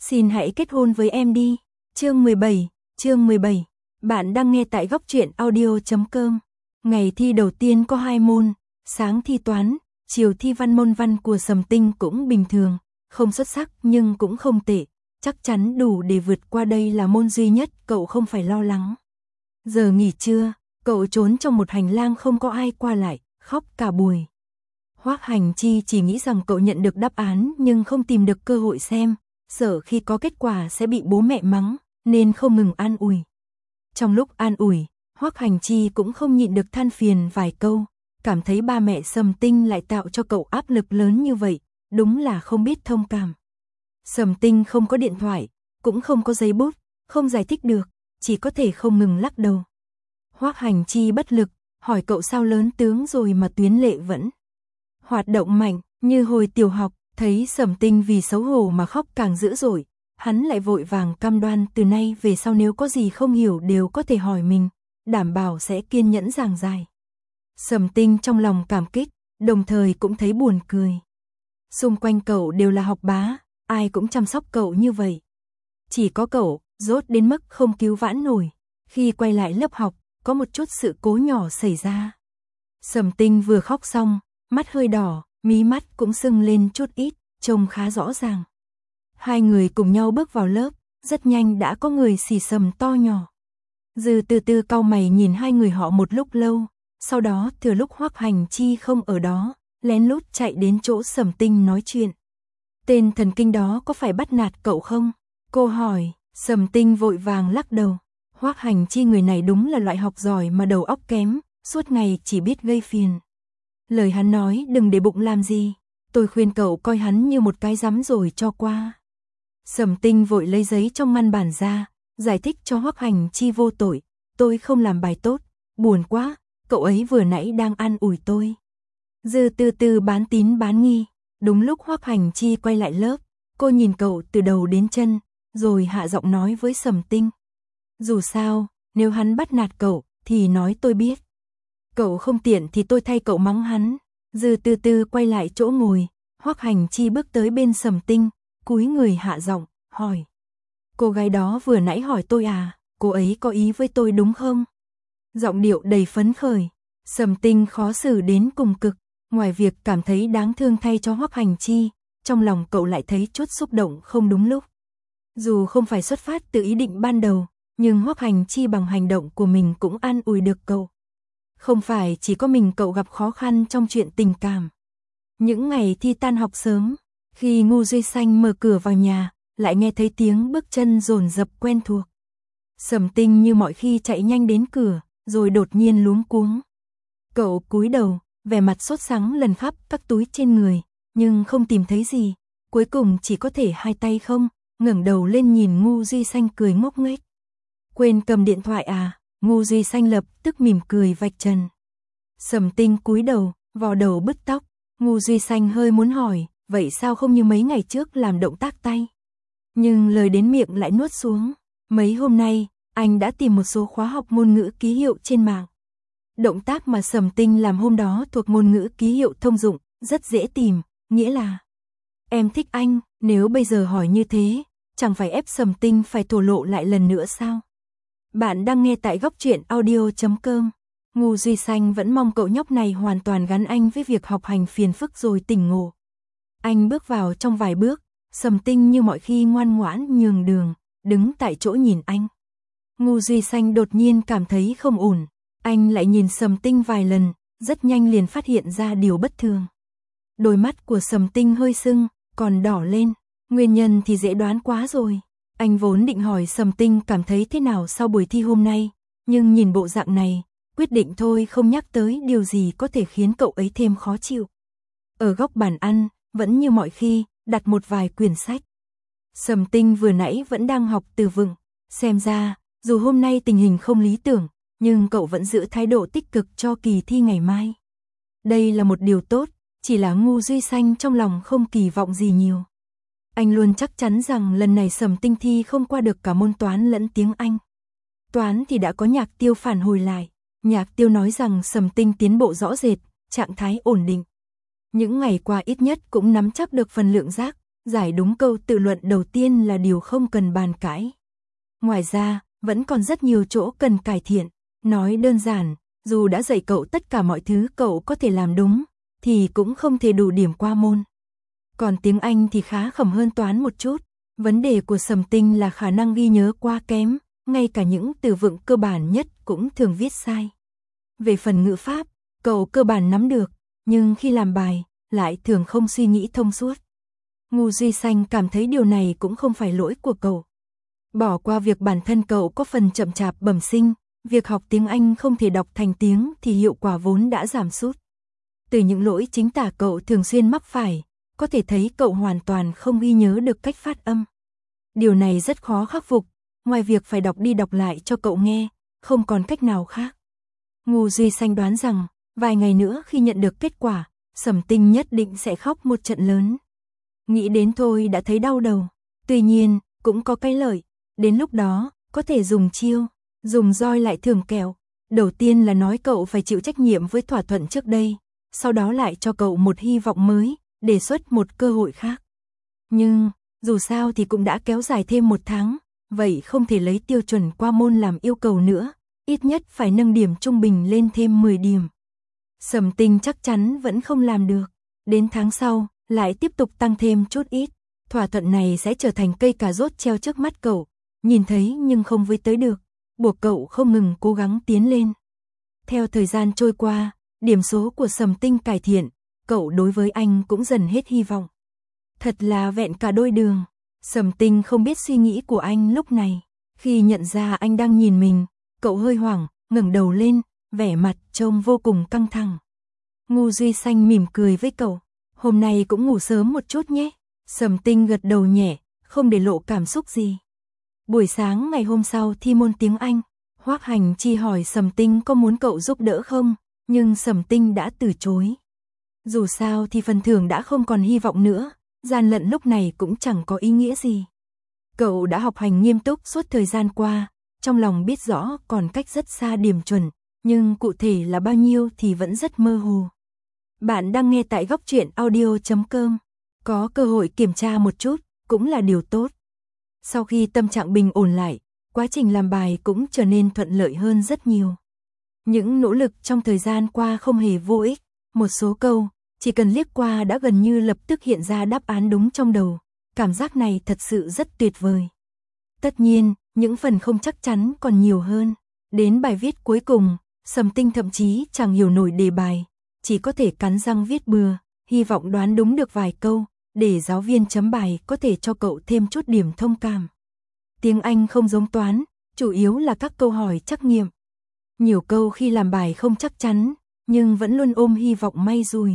Xin hãy kết hôn với em đi. Chương 17. Bạn đang nghe tại góc truyện audio.com. Ngày thi đầu tiên có 2 môn, sáng thi toán, chiều thi văn. Môn văn của Sầm Tinh cũng bình thường, không xuất sắc nhưng cũng không tệ, chắc chắn đủ để vượt qua. Đây là môn duy nhất cậu không phải lo lắng. Giờ nghỉ trưa, cậu trốn trong một hành lang không có ai qua lại, khóc cả buổi. Hoắc Hành Chi chỉ nghĩ rằng cậu nhận được đáp án nhưng không tìm được cơ hội xem, sợ khi có kết quả sẽ bị bố mẹ mắng, nên không ngừng an ủi. Trong lúc an ủi, Hoắc Hành Chi cũng không nhịn được than phiền vài câu, cảm thấy ba mẹ Sầm Tinh lại tạo cho cậu áp lực lớn như vậy, đúng là không biết thông cảm. Sầm Tinh không có điện thoại, cũng không có giấy bút, không giải thích được, chỉ có thể không ngừng lắc đầu. Hoắc Hành Chi bất lực, hỏi cậu sao lớn tướng rồi mà tuyến lệ vẫn hoạt động mạnh, như hồi tiểu học. Thấy Sầm Tinh vì xấu hổ mà khóc càng dữ dội, hắn lại vội vàng cam đoan từ nay về sau nếu có gì không hiểu đều có thể hỏi mình, đảm bảo sẽ kiên nhẫn giảng giải. Sầm Tinh trong lòng cảm kích, đồng thời cũng thấy buồn cười. Xung quanh cậu đều là học bá, ai cũng chăm sóc cậu như vậy. Chỉ có cậu, dốt đến mức không cứu vãn nổi. Khi quay lại lớp học, có một chút sự cố nhỏ xảy ra. Sầm Tinh vừa khóc xong, mắt hơi đỏ, mí mắt cũng sưng lên chút ít, trông khá rõ ràng. Hai người cùng nhau bước vào lớp, rất nhanh đã có người xì xầm to nhỏ. Dư từ từ cau mày nhìn hai người họ một lúc lâu, sau đó thừa lúc Hoắc Hành Chi không ở đó, lén lút chạy đến chỗ Sầm Tinh nói chuyện. Tên thần kinh đó có phải bắt nạt cậu không? Cô hỏi. Sầm Tinh vội vàng lắc đầu. Hoắc Hành Chi người này đúng là loại học giỏi mà đầu óc kém, suốt ngày chỉ biết gây phiền. Lời hắn nói đừng để bụng làm gì, tôi khuyên cậu coi hắn như một cái rắm rồi cho qua. Sầm Tinh vội lấy giấy trong ngăn bản ra, giải thích cho Hoắc Hành Chi vô tội, tôi không làm bài tốt, buồn quá, cậu ấy vừa nãy đang an ủi tôi. Dư từ từ bán tín bán nghi, đúng lúc Hoắc Hành Chi quay lại lớp, cô nhìn cậu từ đầu đến chân, rồi hạ giọng nói với Sầm Tinh. Dù sao, nếu hắn bắt nạt cậu, thì nói tôi biết. Cậu không tiện thì tôi thay cậu mắng hắn. Dư từ từ quay lại chỗ ngồi, Hoắc Hành Chi bước tới bên Sầm Tinh, cúi người hạ giọng, hỏi. Cô gái đó vừa nãy hỏi tôi à, cô ấy có ý với tôi đúng không? Giọng điệu đầy phấn khởi. Sầm Tinh khó xử đến cùng cực, ngoài việc cảm thấy đáng thương thay cho Hoắc Hành Chi, trong lòng cậu lại thấy chút xúc động không đúng lúc. Dù không phải xuất phát từ ý định ban đầu, nhưng Hoắc Hành Chi bằng hành động của mình cũng an ủi được cậu. Không phải chỉ có mình cậu gặp khó khăn trong chuyện tình cảm. Những ngày thi tan học sớm, khi Ngô Duy Xanh mở cửa vào nhà, lại nghe thấy tiếng bước chân dồn dập quen thuộc. Sầm Tinh như mọi khi chạy nhanh đến cửa, rồi đột nhiên luống cuống. Cậu cúi đầu, vẻ mặt sốt sắng lần khắp các túi trên người, nhưng không tìm thấy gì, cuối cùng chỉ có thể hai tay không, ngẩng đầu lên nhìn Ngô Duy Xanh cười ngốc nghếch. Quên cầm điện thoại à? Ngô Duy Xanh lập tức mỉm cười vạch trần. Sầm Tinh cúi đầu, vò đầu bứt tóc. Ngô Duy Xanh hơi muốn hỏi, vậy sao không như mấy ngày trước làm động tác tay? Nhưng lời đến miệng lại nuốt xuống. Mấy hôm nay, anh đã tìm một số khóa học ngôn ngữ ký hiệu trên mạng. Động tác mà Sầm Tinh làm hôm đó thuộc ngôn ngữ ký hiệu thông dụng, rất dễ tìm, nghĩa là em thích anh. Nếu bây giờ hỏi như thế, chẳng phải ép Sầm Tinh phải thổ lộ lại lần nữa sao? Bạn đang nghe tại góc truyện audio.com. Ngô Duy Xanh vẫn mong cậu nhóc này hoàn toàn gắn anh với việc học hành phiền phức rồi tỉnh ngộ. Anh bước vào trong vài bước, Sầm Tinh như mọi khi ngoan ngoãn nhường đường, đứng tại chỗ nhìn anh. Ngô Duy Xanh đột nhiên cảm thấy không ổn, anh lại nhìn Sầm Tinh vài lần, rất nhanh liền phát hiện ra điều bất thường. Đôi mắt của Sầm Tinh hơi sưng, còn đỏ lên, nguyên nhân thì dễ đoán quá rồi. Anh vốn định hỏi Sầm Tinh cảm thấy thế nào sau buổi thi hôm nay, nhưng nhìn bộ dạng này, quyết định thôi không nhắc tới điều gì có thể khiến cậu ấy thêm khó chịu. Ở góc bàn ăn, vẫn như mọi khi, đặt một vài quyển sách. Sầm Tinh vừa nãy vẫn đang học từ vựng, xem ra, dù hôm nay tình hình không lý tưởng, nhưng cậu vẫn giữ thái độ tích cực cho kỳ thi ngày mai. Đây là một điều tốt, chỉ là Ngô Duy Xanh trong lòng không kỳ vọng gì nhiều. Anh luôn chắc chắn rằng lần này Sầm Tinh thi không qua được cả môn toán lẫn tiếng Anh. Toán thì đã có Nhạc Tiêu phản hồi lại. Nhạc Tiêu nói rằng Sầm Tinh tiến bộ rõ rệt, trạng thái ổn định. Những ngày qua ít nhất cũng nắm chắc được phần lượng rác, giải đúng câu tự luận đầu tiên là điều không cần bàn cãi. Ngoài ra, vẫn còn rất nhiều chỗ cần cải thiện. Nói đơn giản, dù đã dạy cậu tất cả mọi thứ cậu có thể làm đúng, thì cũng không thể đủ điểm qua môn. Còn tiếng Anh thì khá khẩm hơn toán một chút. Vấn đề của Sầm Tinh là khả năng ghi nhớ quá kém, ngay cả những từ vựng cơ bản nhất cũng thường viết sai. Về phần ngữ pháp, cậu cơ bản nắm được, nhưng khi làm bài, lại thường không suy nghĩ thông suốt. Ngô Duy Xanh cảm thấy điều này cũng không phải lỗi của cậu. Bỏ qua việc bản thân cậu có phần chậm chạp bẩm sinh, việc học tiếng Anh không thể đọc thành tiếng thì hiệu quả vốn đã giảm sút. Từ những lỗi chính tả cậu thường xuyên mắc phải, có thể thấy cậu hoàn toàn không ghi nhớ được cách phát âm. Điều này rất khó khắc phục, ngoài việc phải đọc đi đọc lại cho cậu nghe, không còn cách nào khác. Ngô Duy Xanh đoán rằng, vài ngày nữa khi nhận được kết quả, Sầm Tinh nhất định sẽ khóc một trận lớn. Nghĩ đến thôi đã thấy đau đầu. Tuy nhiên, cũng có cái lợi, đến lúc đó, có thể dùng chiêu, dùng roi lại thưởng kẹo. Đầu tiên là nói cậu phải chịu trách nhiệm với thỏa thuận trước đây, sau đó lại cho cậu một hy vọng mới, đề xuất một cơ hội khác. Nhưng, dù sao thì cũng đã kéo dài thêm 1 tháng, vậy không thể lấy tiêu chuẩn qua môn làm yêu cầu nữa, ít nhất phải nâng điểm trung bình lên thêm 10 điểm. Sầm Tinh chắc chắn vẫn không làm được, đến tháng sau, lại tiếp tục tăng thêm chút ít, thỏa thuận này sẽ trở thành cây cà rốt treo trước mắt cậu, nhìn thấy nhưng không với tới được, buộc cậu không ngừng cố gắng tiến lên. Theo thời gian trôi qua, điểm số của Sầm Tinh cải thiện, cậu đối với anh cũng dần hết hy vọng. Thật là vẹn cả đôi đường. Sầm Tinh không biết suy nghĩ của anh lúc này. Khi nhận ra anh đang nhìn mình, cậu hơi hoảng, ngẩng đầu lên, vẻ mặt trông vô cùng căng thẳng. Ngô Duy Xanh mỉm cười với cậu. Hôm nay cũng ngủ sớm một chút nhé. Sầm Tinh gật đầu nhẹ, không để lộ cảm xúc gì. Buổi sáng ngày hôm sau thi môn tiếng Anh, Hoắc Hành Chi hỏi Sầm Tinh có muốn cậu giúp đỡ không, nhưng Sầm Tinh đã từ chối. Dù sao thì phần thưởng đã không còn hy vọng nữa, gian lận lúc này cũng chẳng có ý nghĩa gì. Cậu đã học hành nghiêm túc suốt thời gian qua, trong lòng biết rõ còn cách rất xa điểm chuẩn, nhưng cụ thể là bao nhiêu thì vẫn rất mơ hồ. Bạn đang nghe tại Góc Truyện Audio.com, có cơ hội kiểm tra một chút, cũng là điều tốt. Sau khi tâm trạng bình ổn lại, quá trình làm bài cũng trở nên thuận lợi hơn rất nhiều. Những nỗ lực trong thời gian qua không hề vô ích, một số câu, chỉ cần liếc qua đã gần như lập tức hiện ra đáp án đúng trong đầu, cảm giác này thật sự rất tuyệt vời. Tất nhiên, những phần không chắc chắn còn nhiều hơn. Đến bài viết cuối cùng, Sầm Tinh thậm chí chẳng hiểu nổi đề bài, chỉ có thể cắn răng viết bừa, hy vọng đoán đúng được vài câu, để giáo viên chấm bài có thể cho cậu thêm chút điểm thông cảm. Tiếng Anh không giống toán, chủ yếu là các câu hỏi trắc nghiệm. Nhiều câu khi làm bài không chắc chắn, nhưng vẫn luôn ôm hy vọng may rủi.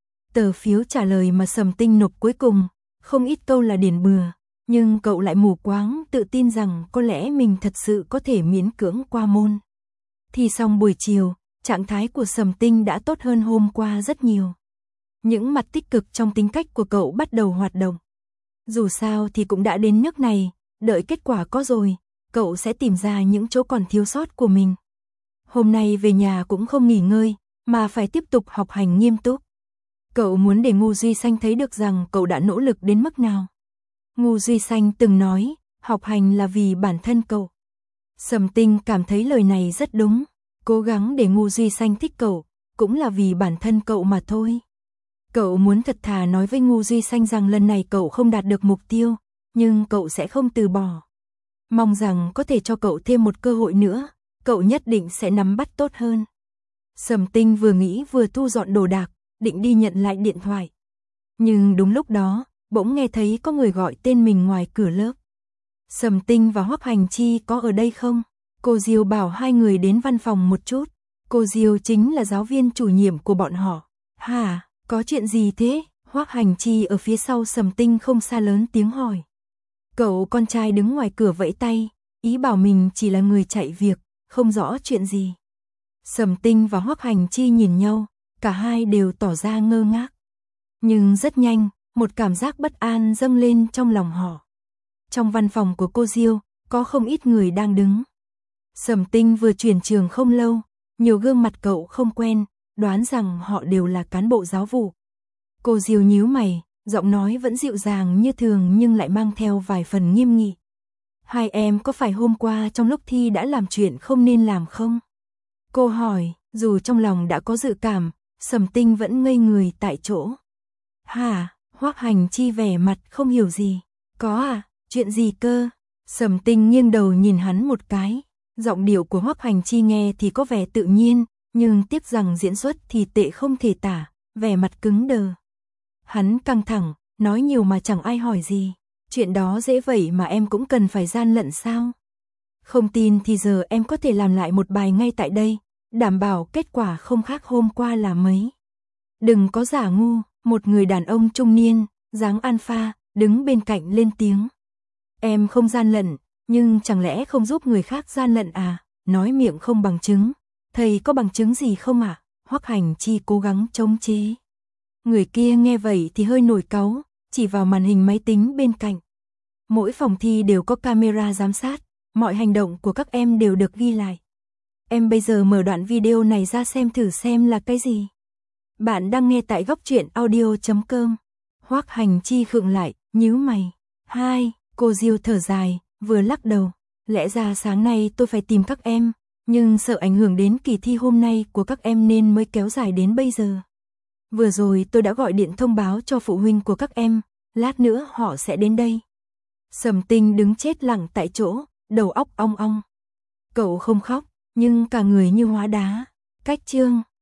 Tờ phiếu trả lời mà Sầm Tinh nộp cuối cùng, không ít câu là điền bừa, nhưng cậu lại mù quáng tự tin rằng có lẽ mình thật sự có thể miễn cưỡng qua môn. Thi xong buổi chiều, trạng thái của Sầm Tinh đã tốt hơn hôm qua rất nhiều. Những mặt tích cực trong tính cách của cậu bắt đầu hoạt động. Dù sao thì cũng đã đến nước này, đợi kết quả có rồi, cậu sẽ tìm ra những chỗ còn thiếu sót của mình. Hôm nay về nhà cũng không nghỉ ngơi, mà phải tiếp tục học hành nghiêm túc. Cậu muốn để Ngô Duy Xanh thấy được rằng cậu đã nỗ lực đến mức nào. Ngô Duy Xanh từng nói, học hành là vì bản thân cậu. Sầm Tinh cảm thấy lời này rất đúng, cố gắng để Ngô Duy Xanh thích cậu, cũng là vì bản thân cậu mà thôi. Cậu muốn thật thà nói với Ngô Duy Xanh rằng lần này cậu không đạt được mục tiêu, nhưng cậu sẽ không từ bỏ. Mong rằng có thể cho cậu thêm một cơ hội nữa, cậu nhất định sẽ nắm bắt tốt hơn. Sầm Tinh vừa nghĩ vừa thu dọn đồ đạc, định đi nhận lại điện thoại. Nhưng đúng lúc đó, bỗng nghe thấy có người gọi tên mình ngoài cửa lớp. Sầm Tinh và Hoắc Hành Chi có ở đây không? Cô Diêu bảo hai người đến văn phòng một chút. Cô Diêu chính là giáo viên chủ nhiệm của bọn họ. Hả, có chuyện gì thế? Hoắc Hành Chi ở phía sau Sầm Tinh không xa lớn tiếng hỏi. Cậu con trai đứng ngoài cửa vẫy tay, ý bảo mình chỉ là người chạy việc, không rõ chuyện gì. Sầm Tinh và Hoắc Hành Chi nhìn nhau, cả hai đều tỏ ra ngơ ngác. Nhưng rất nhanh, một cảm giác bất an dâng lên trong lòng họ. Trong văn phòng của cô Diêu, có không ít người đang đứng. Sầm Tinh vừa chuyển trường không lâu, nhiều gương mặt cậu không quen, đoán rằng họ đều là cán bộ giáo vụ. Cô Diêu nhíu mày, giọng nói vẫn dịu dàng như thường nhưng lại mang theo vài phần nghiêm nghị. Hai em có phải hôm qua trong lúc thi đã làm chuyện không nên làm không? Cô hỏi, dù trong lòng đã có dự cảm, Sầm Tinh vẫn ngây người tại chỗ. Hả? Hoắc Hành Chi vẻ mặt không hiểu gì. Có à? Chuyện gì cơ? Sầm Tinh nghiêng đầu nhìn hắn một cái. Giọng điệu của Hoắc Hành Chi nghe thì có vẻ tự nhiên, nhưng tiếc rằng diễn xuất thì tệ không thể tả, vẻ mặt cứng đờ. Hắn căng thẳng, nói nhiều mà chẳng ai hỏi gì. Chuyện đó dễ vậy mà em cũng cần phải gian lận sao? Không tin thì giờ em có thể làm lại một bài ngay tại đây, đảm bảo kết quả không khác hôm qua là mấy. Đừng có giả ngu, một người đàn ông trung niên, dáng alpha, đứng bên cạnh lên tiếng. Em không gian lận, nhưng chẳng lẽ không giúp người khác gian lận à? Nói miệng không bằng chứng. Thầy có bằng chứng gì không ạ? Hoắc Hành Chi cố gắng chống chế. Người kia nghe vậy thì hơi nổi cáu, chỉ vào màn hình máy tính bên cạnh. Mỗi phòng thi đều có camera giám sát, mọi hành động của các em đều được ghi lại. Em bây giờ mở đoạn video này ra xem thử xem là cái gì. Bạn đang nghe tại góc truyện audio.com. Hoắc Hành Chi khựng lại, nhíu mày. Cô Diêu thở dài, vừa lắc đầu. Lẽ ra sáng nay tôi phải tìm các em, nhưng sợ ảnh hưởng đến kỳ thi hôm nay của các em nên mới kéo dài đến bây giờ. Vừa rồi tôi đã gọi điện thông báo cho phụ huynh của các em, lát nữa họ sẽ đến đây. Sầm Tinh đứng chết lặng tại chỗ, đầu óc ong ong. Cậu không khóc, nhưng cả người như hóa đá. Cách chương